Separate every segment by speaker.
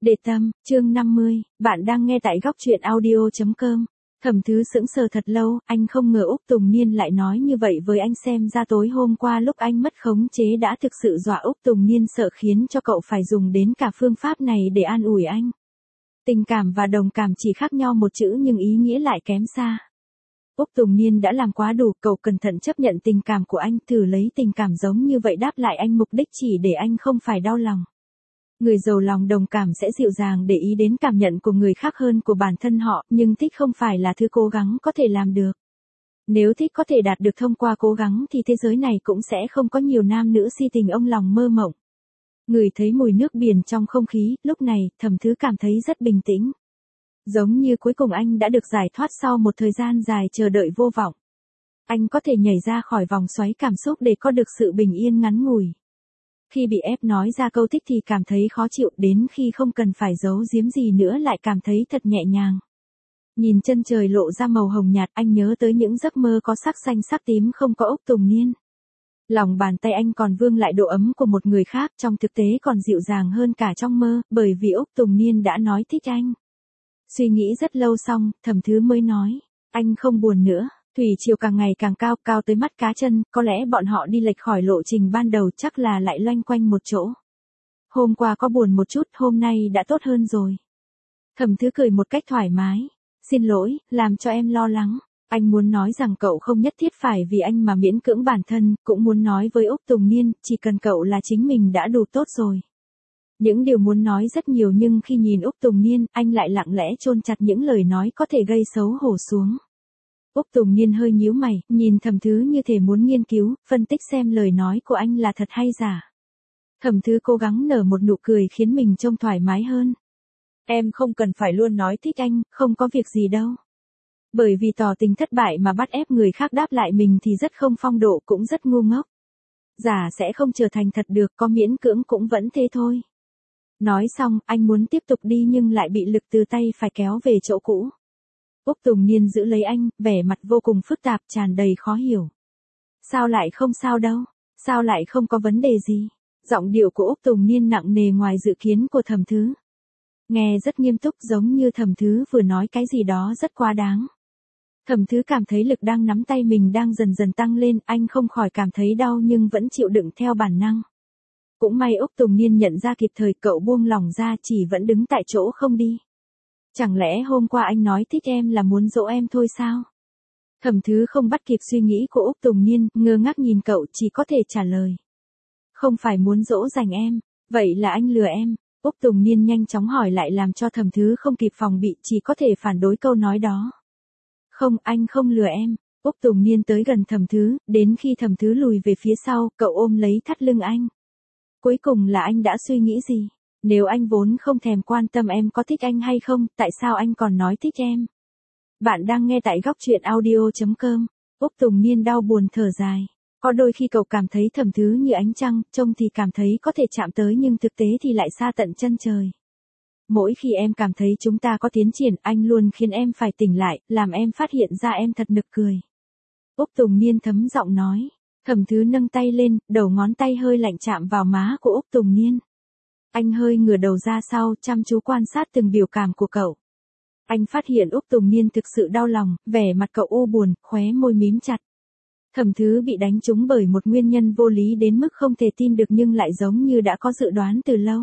Speaker 1: Để tâm, chương 50, bạn đang nghe tại góc truyện audio.com. Thẩm Thứ sững sờ thật lâu, anh không ngờ Úc Tùng Niên lại nói như vậy với anh, xem ra tối hôm qua lúc anh mất khống chế đã thực sự dọa Úc Tùng Niên sợ khiến cho cậu phải dùng đến cả phương pháp này để an ủi anh. Tình cảm và đồng cảm chỉ khác nhau một chữ nhưng ý nghĩa lại kém xa. Úc Tùng Niên đã làm quá đủ, cậu cẩn thận chấp nhận tình cảm của anh, thử lấy tình cảm giống như vậy đáp lại anh, mục đích chỉ để anh không phải đau lòng. Người giàu lòng đồng cảm sẽ dịu dàng để ý đến cảm nhận của người khác hơn của bản thân họ, nhưng thích không phải là thứ cố gắng có thể làm được. Nếu thích có thể đạt được thông qua cố gắng thì thế giới này cũng sẽ không có nhiều nam nữ si tình ông lòng mơ mộng. Ngửi thấy mùi nước biển trong không khí, lúc này, Thẩm Thứ cảm thấy rất bình tĩnh. Giống như cuối cùng anh đã được giải thoát sau một thời gian dài chờ đợi vô vọng. Anh có thể nhảy ra khỏi vòng xoáy cảm xúc để có được sự bình yên ngắn ngủi. Khi bị ép nói ra câu thích thì cảm thấy khó chịu, đến khi không cần phải giấu giếm gì nữa lại cảm thấy thật nhẹ nhàng. Nhìn chân trời lộ ra màu hồng nhạt, anh nhớ tới những giấc mơ có sắc xanh sắc tím không có Úc Tùng Niên. Lòng bàn tay anh còn vương lại độ ấm của một người khác, trong thực tế còn dịu dàng hơn cả trong mơ, bởi vì Úc Tùng Niên đã nói thích anh. Suy nghĩ rất lâu xong, Thẩm Thứ mới nói, anh không buồn nữa. Thủy triều càng ngày càng cao, cao tới mắt cá chân, có lẽ bọn họ đi lệch khỏi lộ trình ban đầu, chắc là lại loanh quanh một chỗ. Hôm qua có buồn một chút, hôm nay đã tốt hơn rồi. Thẩm Thứ cười một cách thoải mái. Xin lỗi, làm cho em lo lắng. Anh muốn nói rằng cậu không nhất thiết phải vì anh mà miễn cưỡng bản thân, cũng muốn nói với Úc Tùng Niên, chỉ cần cậu là chính mình đã đủ tốt rồi. Những điều muốn nói rất nhiều nhưng khi nhìn Úc Tùng Niên, anh lại lặng lẽ chôn chặt những lời nói có thể gây xấu hổ xuống. Úc Tùng Niên hơi nhíu mày, nhìn Thẩm Thứ như thể muốn nghiên cứu, phân tích xem lời nói của anh là thật hay giả. Thẩm Thứ cố gắng nở một nụ cười khiến mình trông thoải mái hơn. Em không cần phải luôn nói thích anh, không có việc gì đâu. Bởi vì tỏ tình thất bại mà bắt ép người khác đáp lại mình thì rất không phong độ, cũng rất ngu ngốc. Giả sẽ không trở thành thật được, có miễn cưỡng cũng vẫn thế thôi. Nói xong, anh muốn tiếp tục đi nhưng lại bị lực từ tay phải kéo về chỗ cũ. Úc Tùng Niên giữ lấy anh, vẻ mặt vô cùng phức tạp, tràn đầy khó hiểu. Sao lại không sao đâu? Sao lại không có vấn đề gì? Giọng điệu của Úc Tùng Niên nặng nề ngoài dự kiến của Thẩm Thứ. Nghe rất nghiêm túc, giống như Thẩm Thứ vừa nói cái gì đó rất quá đáng. Thẩm Thứ cảm thấy lực đang nắm tay mình đang dần dần tăng lên, anh không khỏi cảm thấy đau nhưng vẫn chịu đựng theo bản năng. Cũng may Úc Tùng Niên nhận ra kịp thời, cậu buông lỏng ra, chỉ vẫn đứng tại chỗ không đi. Chẳng lẽ hôm qua anh nói thích em là muốn dỗ em thôi sao? Thẩm Thứ không bắt kịp suy nghĩ của Úc Tùng Niên, ngơ ngác nhìn cậu, chỉ có thể trả lời. Không phải muốn dỗ dành em, vậy là anh lừa em. Úc Tùng Niên nhanh chóng hỏi lại làm cho Thẩm Thứ không kịp phòng bị, chỉ có thể phản đối câu nói đó. Không, anh không lừa em. Úc Tùng Niên tới gần Thẩm Thứ, đến khi Thẩm Thứ lùi về phía sau, cậu ôm lấy thắt lưng anh. Cuối cùng là anh đã suy nghĩ gì? Nếu anh vốn không thèm quan tâm em có thích anh hay không, tại sao anh còn nói thích em? Bạn đang nghe tại góc truyện audio.com. Úc Tùng Niên đau buồn thở dài. Có đôi khi cậu cảm thấy Thẩm Thứ như ánh trăng, trông thì cảm thấy có thể chạm tới nhưng thực tế thì lại xa tận chân trời. Mỗi khi em cảm thấy chúng ta có tiến triển, anh luôn khiến em phải tỉnh lại, làm em phát hiện ra em thật nực cười. Úc Tùng Niên thấm giọng nói. Thẩm Thứ nâng tay lên, đầu ngón tay hơi lạnh chạm vào má của Úc Tùng Niên. Anh hơi ngửa đầu ra sau, chăm chú quan sát từng biểu cảm của cậu. Anh phát hiện Úc Tùng Niên thực sự đau lòng, vẻ mặt cậu u buồn, khóe môi mím chặt. Thẩm Thứ bị đánh trúng bởi một nguyên nhân vô lý đến mức không thể tin được nhưng lại giống như đã có dự đoán từ lâu.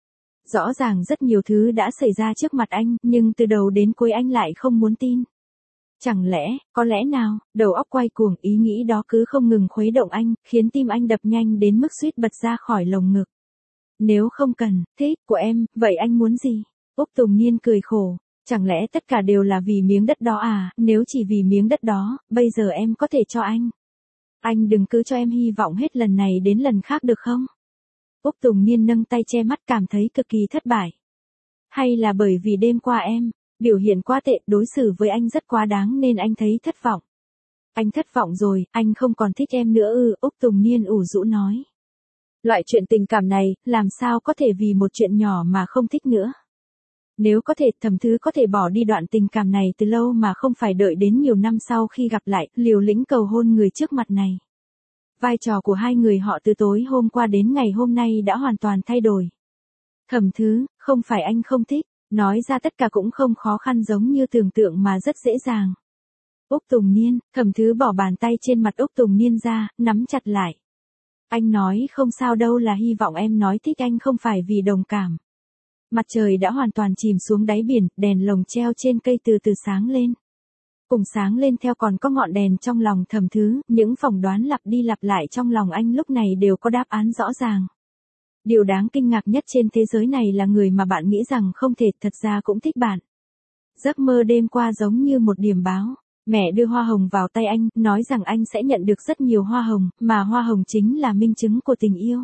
Speaker 1: Rõ ràng rất nhiều thứ đã xảy ra trước mặt anh, nhưng từ đầu đến cuối anh lại không muốn tin. Chẳng lẽ, có lẽ nào, đầu óc quay cuồng, ý nghĩ đó cứ không ngừng khuấy động anh, khiến tim anh đập nhanh đến mức suýt bật ra khỏi lồng ngực. Nếu không cần, thích của em, vậy anh muốn gì? Úc Tùng Niên cười khổ. Chẳng lẽ tất cả đều là vì miếng đất đó à? Nếu chỉ vì miếng đất đó, bây giờ em có thể cho anh. Anh đừng cứ cho em hy vọng hết lần này đến lần khác được không? Úc Tùng Niên nâng tay che mắt, cảm thấy cực kỳ thất bại. Hay là bởi vì đêm qua em biểu hiện quá tệ, đối xử với anh rất quá đáng nên anh thấy thất vọng. Anh thất vọng rồi, anh không còn thích em nữa ư? Úc Tùng Niên ủ rũ nói. Loại chuyện tình cảm này, làm sao có thể vì một chuyện nhỏ mà không thích nữa? Nếu có thể, Thẩm Thứ có thể bỏ đi đoạn tình cảm này từ lâu mà không phải đợi đến nhiều năm sau khi gặp lại, liều lĩnh cầu hôn người trước mặt này. Vai trò của hai người họ từ tối hôm qua đến ngày hôm nay đã hoàn toàn thay đổi. Thẩm Thứ, không phải anh không thích, nói ra tất cả cũng không khó khăn giống như tưởng tượng mà rất dễ dàng. Úc Tùng Niên, Thẩm Thứ bỏ bàn tay trên mặt Úc Tùng Niên ra, nắm chặt lại. Anh nói không sao đâu, là hy vọng em nói thích anh không phải vì đồng cảm. Mặt trời đã hoàn toàn chìm xuống đáy biển, đèn lồng treo trên cây từ từ sáng lên. Cùng sáng lên theo còn có ngọn đèn trong lòng Thẩm Thứ, những phỏng đoán lặp đi lặp lại trong lòng anh lúc này đều có đáp án rõ ràng. Điều đáng kinh ngạc nhất trên thế giới này là người mà bạn nghĩ rằng không thể thật ra cũng thích bạn. Giấc mơ đêm qua giống như một điểm báo. Mẹ đưa hoa hồng vào tay anh, nói rằng anh sẽ nhận được rất nhiều hoa hồng, mà hoa hồng chính là minh chứng của tình yêu.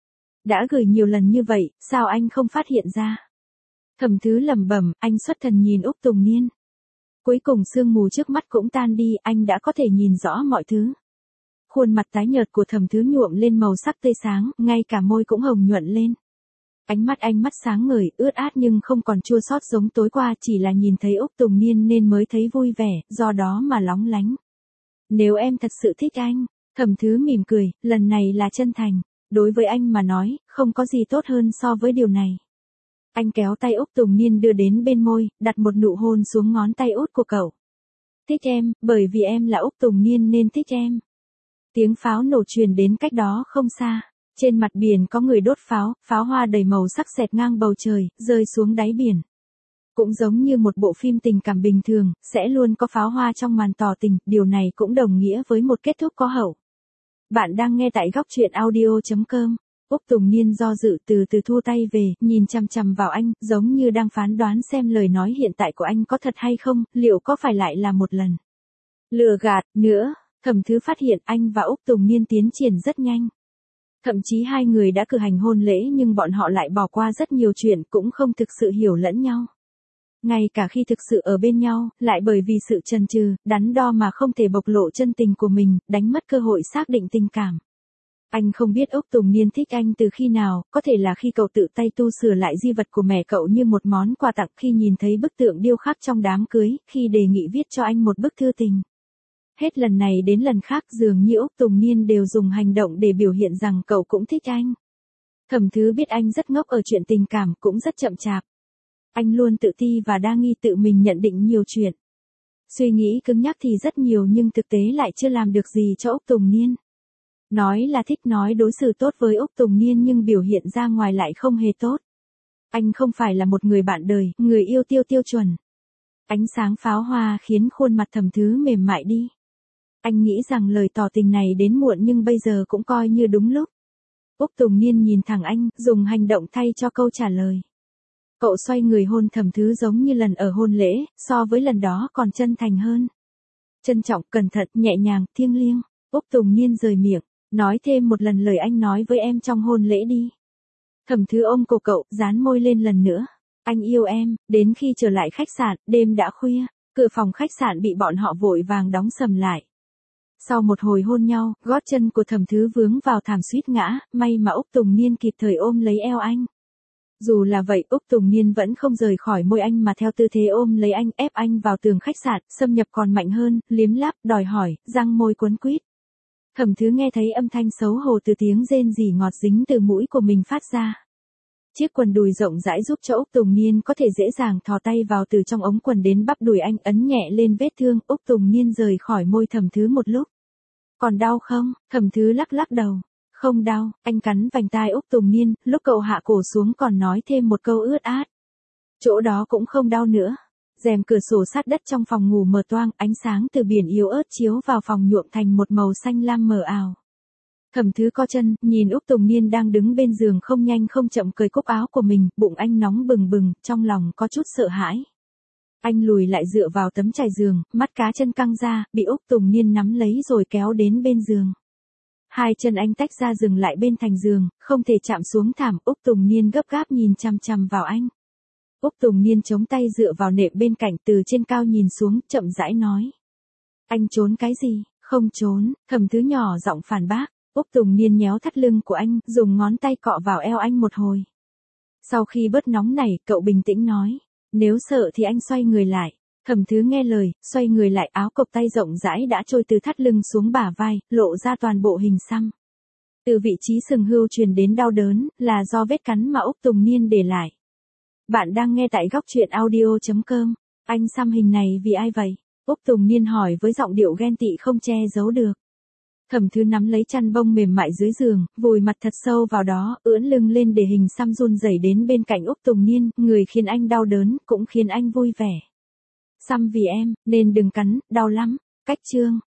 Speaker 1: Đã gửi nhiều lần như vậy, sao anh không phát hiện ra? Thẩm Thứ lẩm bẩm, anh xuất thần nhìn Úc Tùng Niên. Cuối cùng sương mù trước mắt cũng tan đi, anh đã có thể nhìn rõ mọi thứ. Khuôn mặt tái nhợt của Thẩm Thứ nhuộm lên màu sắc tươi sáng, ngay cả môi cũng hồng nhuận lên. Ánh mắt anh mắt sáng ngời, ướt át nhưng không còn chua xót giống tối qua, chỉ là nhìn thấy Úc Tùng Niên nên mới thấy vui vẻ, do đó mà lóng lánh. Nếu em thật sự thích anh, Thẩm Thứ mỉm cười, lần này là chân thành. Đối với anh mà nói, không có gì tốt hơn so với điều này. Anh kéo tay Úc Tùng Niên đưa đến bên môi, đặt một nụ hôn xuống ngón tay út của cậu. Thích em, bởi vì em là Úc Tùng Niên nên thích em. Tiếng pháo nổ truyền đến cách đó không xa. Trên mặt biển có người đốt pháo, pháo hoa đầy màu sắc xẹt ngang bầu trời, rơi xuống đáy biển. Cũng giống như một bộ phim tình cảm bình thường, sẽ luôn có pháo hoa trong màn tỏ tình, điều này cũng đồng nghĩa với một kết thúc có hậu. Bạn đang nghe tại góc truyện audio.com. Úc Tùng Niên do dự từ từ thu tay về, nhìn chằm chằm vào anh, giống như đang phán đoán xem lời nói hiện tại của anh có thật hay không, liệu có phải lại là một lần lừa gạt nữa. Thẩm Thứ phát hiện anh và Úc Tùng Niên tiến triển rất nhanh. Thậm chí hai người đã cử hành hôn lễ nhưng bọn họ lại bỏ qua rất nhiều chuyện, cũng không thực sự hiểu lẫn nhau. Ngay cả khi thực sự ở bên nhau, lại bởi vì sự chần chừ, đắn đo mà không thể bộc lộ chân tình của mình, đánh mất cơ hội xác định tình cảm. Anh không biết Úc Tùng Niên thích anh từ khi nào, có thể là khi cậu tự tay tu sửa lại di vật của mẹ cậu như một món quà tặng, khi nhìn thấy bức tượng điêu khắc trong đám cưới, khi đề nghị viết cho anh một bức thư tình. Hết lần này đến lần khác dường như Úc Tùng Niên đều dùng hành động để biểu hiện rằng cậu cũng thích anh. Thẩm Thứ biết anh rất ngốc ở chuyện tình cảm, cũng rất chậm chạp. Anh luôn tự ti và đa nghi, tự mình nhận định nhiều chuyện. Suy nghĩ cứng nhắc thì rất nhiều nhưng thực tế lại chưa làm được gì cho Úc Tùng Niên. Nói là thích, nói đối xử tốt với Úc Tùng Niên nhưng biểu hiện ra ngoài lại không hề tốt. Anh không phải là một người bạn đời, người yêu tiêu chuẩn. Ánh sáng pháo hoa khiến khuôn mặt Thẩm Thứ mềm mại đi. Anh nghĩ rằng lời tỏ tình này đến muộn nhưng bây giờ cũng coi như đúng lúc. Úc Tùng Niên nhìn thẳng anh, dùng hành động thay cho câu trả lời. Cậu xoay người hôn Thẩm Thứ giống như lần ở hôn lễ, so với lần đó còn chân thành hơn. Trân trọng, cẩn thận, nhẹ nhàng, thiêng liêng. Úc Tùng Niên rời miệng, nói thêm một lần lời anh nói với em trong hôn lễ đi. Thẩm Thứ ôm cổ cậu, dán môi lên lần nữa. Anh yêu em. Đến khi trở lại khách sạn, đêm đã khuya, cửa phòng khách sạn bị bọn họ vội vàng đóng sầm lại. Sau một hồi hôn nhau, gót chân của Thẩm Thứ vướng vào thảm suýt ngã, may mà Úc Tùng Niên kịp thời ôm lấy eo anh. Dù là vậy, Úc Tùng Niên vẫn không rời khỏi môi anh mà theo tư thế ôm lấy anh, ép anh vào tường khách sạn, xâm nhập còn mạnh hơn, liếm láp, đòi hỏi, răng môi quấn quýt. Thẩm Thứ nghe thấy âm thanh xấu hổ từ tiếng rên rỉ ngọt dính từ mũi của mình phát ra. Chiếc quần đùi rộng rãi giúp cho Úc Tùng Niên có thể dễ dàng thò tay vào từ trong ống quần đến bắp đùi anh, ấn nhẹ lên vết thương. Úc Tùng Niên rời khỏi môi Thẩm Thứ một lúc. Còn đau không? Thẩm Thứ lắc lắc đầu. Không đau. Anh cắn vành tai Úc Tùng Niên, lúc cậu hạ cổ xuống còn nói thêm một câu ướt át. Chỗ đó cũng không đau nữa. Rèm cửa sổ sát đất trong phòng ngủ mở toang, ánh sáng từ biển yếu ớt chiếu vào phòng nhuộm thành một màu xanh lam mờ ảo. Thẩm Thứ co chân, nhìn Úc Tùng Niên đang đứng bên giường không nhanh không chậm cởi cúc áo của mình, bụng anh nóng bừng bừng, trong lòng có chút sợ hãi. Anh lùi lại dựa vào tấm trải giường, mắt cá chân căng ra, bị Úc Tùng Niên nắm lấy rồi kéo đến bên giường. Hai chân anh tách ra dừng lại bên thành giường, không thể chạm xuống thảm. Úc Tùng Niên gấp gáp nhìn chằm chằm vào anh. Úc Tùng Niên chống tay dựa vào nệm bên cạnh, từ trên cao nhìn xuống, chậm rãi nói. Anh trốn cái gì? Không trốn. Thẩm Thứ nhỏ giọng phản bác. Úc Tùng Niên nhéo thắt lưng của anh, dùng ngón tay cọ vào eo anh một hồi. Sau khi bớt nóng nảy, cậu bình tĩnh nói. Nếu sợ thì anh xoay người lại. Thẩm Thứ nghe lời, xoay người lại, áo cộc tay rộng rãi đã trôi từ thắt lưng xuống bả vai, lộ ra toàn bộ hình xăm. Từ vị trí sừng hươu truyền đến đau đớn, là do vết cắn mà Úc Tùng Niên để lại. Bạn đang nghe tại góc truyện audio.com. Anh xăm hình này vì ai vậy? Úc Tùng Niên hỏi với giọng điệu ghen tị không che giấu được. Thẩm Thứ nắm lấy chăn bông mềm mại dưới giường, vùi mặt thật sâu vào đó, ưỡn lưng lên để hình xăm run rẩy đến bên cạnh Úc Tùng Niên, người khiến anh đau đớn, cũng khiến anh vui vẻ. Xăm vì em, nên đừng cắn, đau lắm. Cách chương.